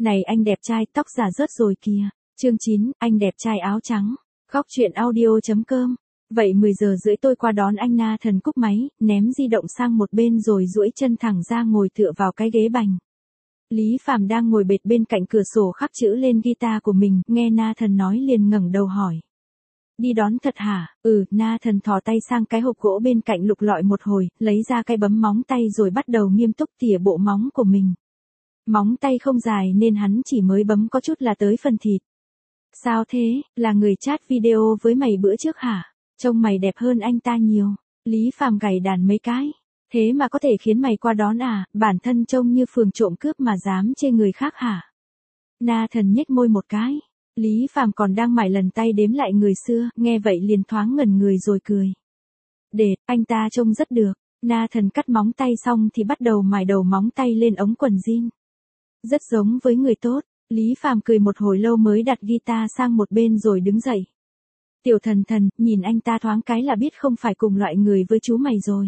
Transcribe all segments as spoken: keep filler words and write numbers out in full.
Này anh đẹp trai, tóc giả rớt rồi kìa. Chương chín, anh đẹp trai áo trắng. Góc truyện audio chấm com. Vậy mười giờ rưỡi tôi qua đón anh. Nathan cúp máy, ném di động sang một bên rồi duỗi chân thẳng ra ngồi tựa vào cái ghế bành. Lý Phàm đang ngồi bệt bên cạnh cửa sổ khắc chữ lên guitar của mình, nghe Nathan nói liền ngẩng đầu hỏi. Đi đón thật hả? Ừ, Nathan thò tay sang cái hộp gỗ bên cạnh lục lọi một hồi, lấy ra cái bấm móng tay rồi bắt đầu nghiêm túc tỉa bộ móng của mình. Móng tay không dài nên hắn chỉ mới bấm có chút là tới phần thịt. Sao thế, là người chat video với mày bữa trước hả? Trông mày đẹp hơn anh ta nhiều. Lý Phàm gảy đàn mấy cái. Thế mà có thể khiến mày qua đón à, bản thân trông như phường trộm cướp mà dám chê người khác hả? Nathan nhếch môi một cái. Lý Phàm còn đang mải lần tay đếm lại người xưa, nghe vậy liền thoáng ngẩn người rồi cười. Để, anh ta trông rất được. Nathan cắt móng tay xong thì bắt đầu mài đầu móng tay lên ống quần jean. Rất giống với người tốt. Lý Phàm cười một hồi lâu mới đặt guitar sang một bên rồi đứng dậy. Tiểu Thần Thần, nhìn anh ta thoáng cái là biết không phải cùng loại người với chú mày rồi.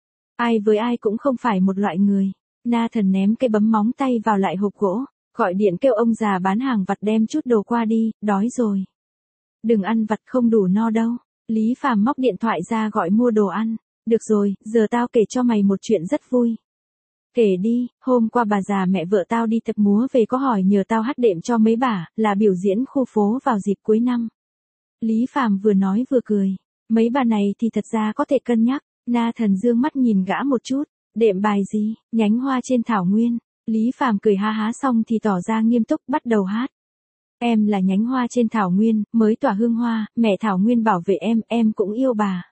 Ai với ai cũng không phải một loại người. Nathan ném cái bấm móng tay vào lại hộp gỗ, gọi điện kêu ông già bán hàng vặt đem chút đồ qua đi, đói rồi. Đừng ăn vặt không đủ no đâu. Lý Phàm móc điện thoại ra gọi mua đồ ăn. Được rồi, giờ tao kể cho mày một chuyện rất vui. Kể đi, hôm qua bà già mẹ vợ tao đi tập múa về có hỏi nhờ tao hát đệm cho mấy bà, là biểu diễn khu phố vào dịp cuối năm. Lý Phàm vừa nói vừa cười. Mấy bà này thì thật ra có thể cân nhắc. Nathan dương mắt nhìn gã một chút. Đệm bài gì? Nhánh hoa trên thảo nguyên. Lý Phàm cười ha há xong thì tỏ ra nghiêm túc bắt đầu hát. Em là nhánh hoa trên thảo nguyên, mới tỏa hương hoa, mẹ thảo nguyên bảo vệ em, em cũng yêu bà.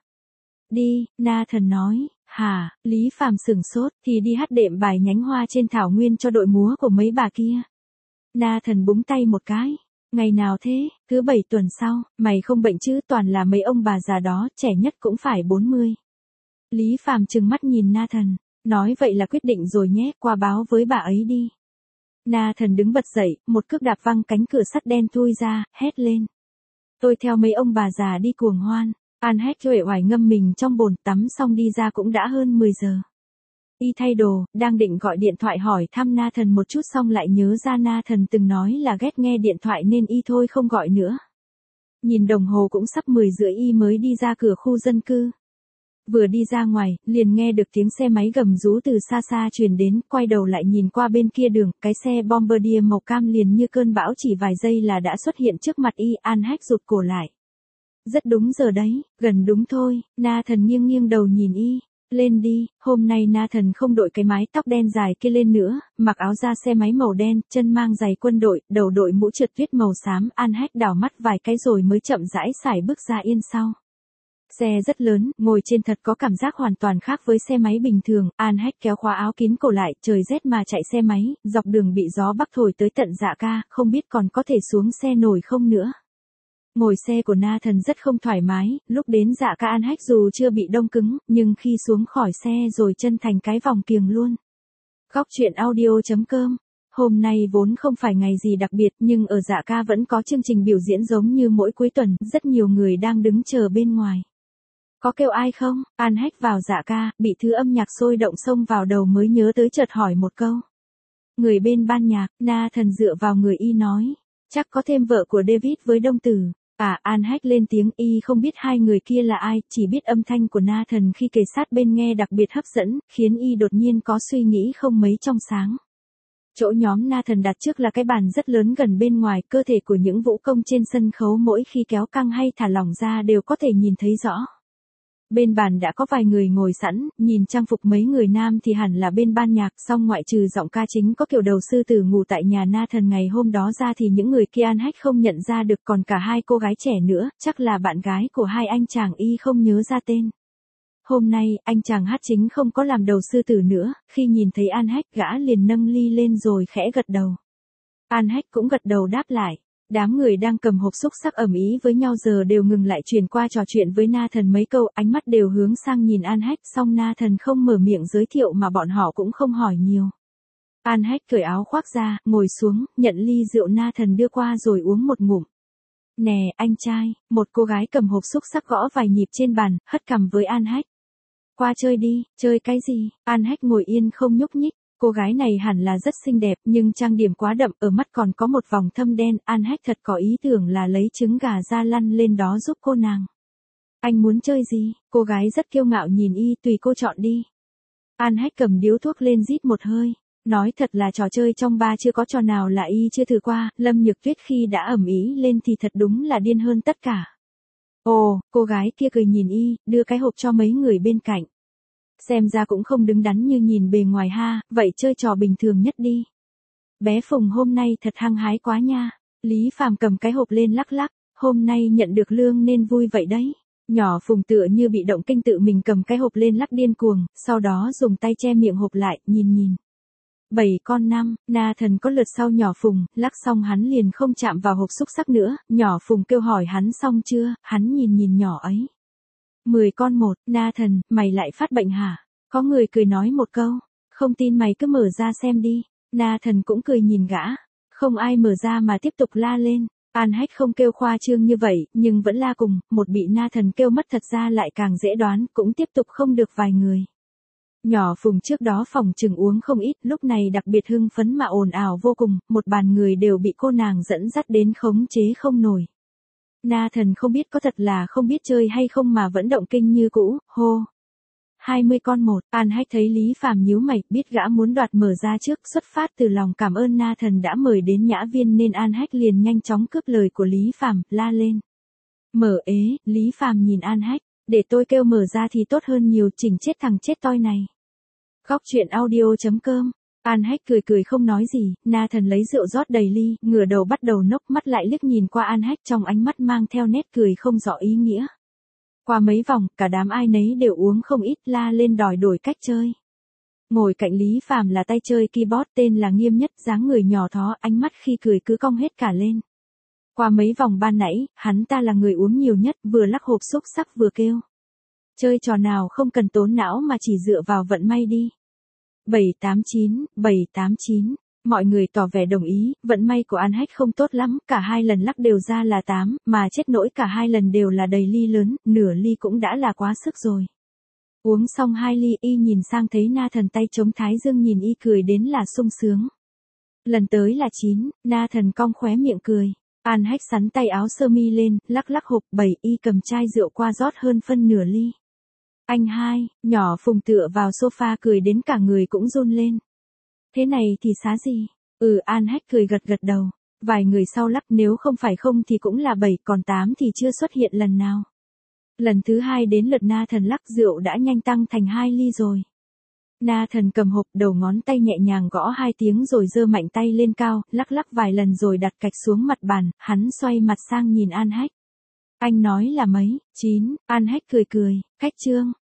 Đi, Nathan nói. Hả, Lý Phàm sửng sốt, thì đi hát đệm bài nhánh hoa trên thảo nguyên cho đội múa của mấy bà kia. Nathan búng tay một cái. Ngày nào thế? Thứ bảy tuần sau, mày không bệnh chứ, toàn là mấy ông bà già đó, trẻ nhất cũng phải bốn mươi. Lý Phàm trừng mắt nhìn Nathan, nói vậy là quyết định rồi nhé, qua báo với bà ấy đi. Nathan đứng bật dậy, một cước đạp văng cánh cửa sắt đen thui ra, hét lên. Tôi theo mấy ông bà già đi cuồng hoan. An hét uể oải ngâm mình trong bồn tắm xong đi ra cũng đã hơn mười giờ. Y thay đồ, đang định gọi điện thoại hỏi thăm Nathan một chút xong lại nhớ ra Nathan từng nói là ghét nghe điện thoại nên Y thôi không gọi nữa. Nhìn đồng hồ cũng sắp mười rưỡi Y mới đi ra cửa khu dân cư. Vừa đi ra ngoài, liền nghe được tiếng xe máy gầm rú từ xa xa truyền đến, quay đầu lại nhìn qua bên kia đường, cái xe Bombardier màu cam liền như cơn bão chỉ vài giây là đã xuất hiện trước mặt Y. An hét rụt cổ lại. Rất đúng giờ đấy, gần đúng thôi. Nathan nghiêng nghiêng đầu nhìn Y. Lên đi, hôm nay Nathan không đội cái mái tóc đen dài kia lên nữa, mặc áo da xe máy màu đen, chân mang giày quân đội, đầu đội mũ trượt tuyết màu xám. An hét đảo mắt vài cái rồi mới chậm rãi xài bước ra yên sau. Xe rất lớn, ngồi trên thật có cảm giác hoàn toàn khác với xe máy bình thường. An hét kéo khóa áo kín cổ lại, trời rét mà chạy xe máy, dọc đường bị gió bắc thổi tới tận dạ ca, không biết còn có thể xuống xe nổi không nữa. Ngồi xe của Nathan rất không thoải mái, lúc đến dạ ca An hét dù chưa bị đông cứng, nhưng khi xuống khỏi xe rồi chân thành cái vòng kiềng luôn. Góc truyện audio chấm com. Hôm nay vốn không phải ngày gì đặc biệt nhưng ở dạ ca vẫn có chương trình biểu diễn giống như mỗi cuối tuần, rất nhiều người đang đứng chờ bên ngoài. Có kêu ai không? An hét vào dạ ca, bị thứ âm nhạc sôi động xông vào đầu mới nhớ tới chợt hỏi một câu. Người bên ban nhạc, Nathan dựa vào người Y nói. Chắc có thêm vợ của David với Đông Tử. À, An hét lên tiếng. Y không biết hai người kia là ai, chỉ biết âm thanh của Nathan khi kề sát bên nghe đặc biệt hấp dẫn, khiến Y đột nhiên có suy nghĩ không mấy trong sáng. Chỗ nhóm Nathan đặt trước là cái bàn rất lớn gần bên ngoài, cơ thể của những vũ công trên sân khấu mỗi khi kéo căng hay thả lỏng ra đều có thể nhìn thấy rõ. Bên bàn đã có vài người ngồi sẵn, nhìn trang phục mấy người nam thì hẳn là bên ban nhạc, song ngoại trừ giọng ca chính có kiểu đầu sư tử ngủ tại nhà Nathan ngày hôm đó ra thì những người kia An hét không nhận ra được, còn cả hai cô gái trẻ nữa, chắc là bạn gái của hai anh chàng Y không nhớ ra tên. Hôm nay, anh chàng hát chính không có làm đầu sư tử nữa, khi nhìn thấy An hét gã liền nâng ly lên rồi khẽ gật đầu. An hét cũng gật đầu đáp lại. Đám người đang cầm hộp xúc xắc ầm ĩ với nhau giờ đều ngừng lại truyền qua trò chuyện với Nathan mấy câu, ánh mắt đều hướng sang nhìn An hét, song Nathan không mở miệng giới thiệu mà bọn họ cũng không hỏi nhiều. An hét cởi áo khoác ra, ngồi xuống, nhận ly rượu Nathan đưa qua rồi uống một ngụm. Nè, anh trai, một cô gái cầm hộp xúc xắc gõ vài nhịp trên bàn, hất cằm với An hét. Qua chơi đi, chơi cái gì? An hét ngồi yên không nhúc nhích. cô gái này hẳn là rất xinh đẹp nhưng trang điểm quá đậm, ở mắt còn có một vòng thâm đen. An Hách thật có ý tưởng là lấy trứng gà ra lăn lên đó giúp cô nàng. Anh muốn chơi gì? Cô gái rất kiêu ngạo nhìn y, tùy cô chọn đi. An Hách cầm điếu thuốc lên rít một hơi. Nói thật là trò chơi trong ba chưa có trò nào là y chưa thử qua. Lâm Nhược Tuyết khi đã ầm ĩ lên thì thật đúng là điên hơn tất cả. Ồ, cô gái kia cười nhìn y, đưa cái hộp cho mấy người bên cạnh. Xem ra cũng không đứng đắn như nhìn bề ngoài ha, vậy chơi trò bình thường nhất đi. Bé Phùng hôm nay thật hăng hái quá nha. Lý Phàm cầm cái hộp lên lắc lắc, hôm nay nhận được lương nên vui vậy đấy. Nhỏ Phùng tựa như bị động kinh tự mình cầm cái hộp lên lắc điên cuồng, sau đó dùng tay che miệng hộp lại, nhìn nhìn. Bảy con năm, Na Thần có lượt sau nhỏ Phùng, lắc xong hắn liền không chạm vào hộp xúc sắc nữa, nhỏ Phùng kêu hỏi hắn xong chưa, hắn nhìn nhìn nhỏ ấy. Mười con một, Na Thần, mày lại phát bệnh hả? Có người cười nói một câu, không tin mày cứ mở ra xem đi. Na Thần cũng cười nhìn gã, không ai mở ra mà tiếp tục la lên. An Hách không kêu khoa trương như vậy, nhưng vẫn la cùng, một bị Na Thần kêu mất thật ra lại càng dễ đoán, cũng tiếp tục không được vài người. Nhỏ Phùng trước đó phòng chừng uống không ít, lúc này đặc biệt hưng phấn mà ồn ào vô cùng, một bàn người đều bị cô nàng dẫn dắt đến khống chế không nổi. Na Thần không biết có thật là không biết chơi hay không mà vẫn động kinh như cũ, hô. hai mươi con một, An Hách thấy Lý Phàm nhíu mày, biết gã muốn đoạt mở ra trước, xuất phát từ lòng cảm ơn Na Thần đã mời đến nhã viên nên An Hách liền nhanh chóng cướp lời của Lý Phàm, la lên. Mở ế, Lý Phàm nhìn An Hách, để tôi kêu mở ra thì tốt hơn nhiều, chỉnh chết thằng chết toi này. Góc truyện audio chấm com. An Hách cười cười không nói gì, Na Thần lấy rượu rót đầy ly, ngửa đầu bắt đầu nốc, mắt lại liếc nhìn qua An Hách, trong ánh mắt mang theo nét cười không rõ ý nghĩa. Qua mấy vòng, cả đám ai nấy đều uống không ít, la lên đòi đổi cách chơi. Ngồi cạnh Lý Phàm là tay chơi keyboard tên là Nghiêm Nhất, dáng người nhỏ thó, ánh mắt khi cười cứ cong hết cả lên. Qua mấy vòng ban nãy, hắn ta là người uống nhiều nhất, vừa lắc hộp xúc sắc vừa kêu. Chơi trò nào không cần tốn não mà chỉ dựa vào vận may đi. bảy tám chín, bảy tám chín, mọi người tỏ vẻ đồng ý, vận may của An Hách không tốt lắm, cả hai lần lắc đều ra là tám, mà chết nỗi cả hai lần đều là đầy ly lớn, nửa ly cũng đã là quá sức rồi. Uống xong hai ly y nhìn sang thấy Na Thần tay chống thái dương nhìn y cười đến là sung sướng. Lần tới là chín, Na Thần cong khóe miệng cười. An Hách sắn tay áo sơ mi lên, lắc lắc hộp bảy y cầm chai rượu qua rót hơn phân nửa ly. Anh hai, nhỏ Phùng tựa vào sofa cười đến cả người cũng run lên. Thế này thì xá gì? Ừ, An Hách cười gật gật đầu. Vài người sau lắc nếu không phải không thì cũng là bảy, còn tám thì chưa xuất hiện lần nào. Lần thứ hai đến lượt Na Thần lắc rượu đã nhanh tăng thành hai ly rồi. Na Thần cầm hộp đầu ngón tay nhẹ nhàng gõ hai tiếng rồi giơ mạnh tay lên cao, lắc lắc vài lần rồi đặt cạch xuống mặt bàn, hắn xoay mặt sang nhìn An Hách. Anh nói là mấy? Chín, An Hách cười cười, cách chương.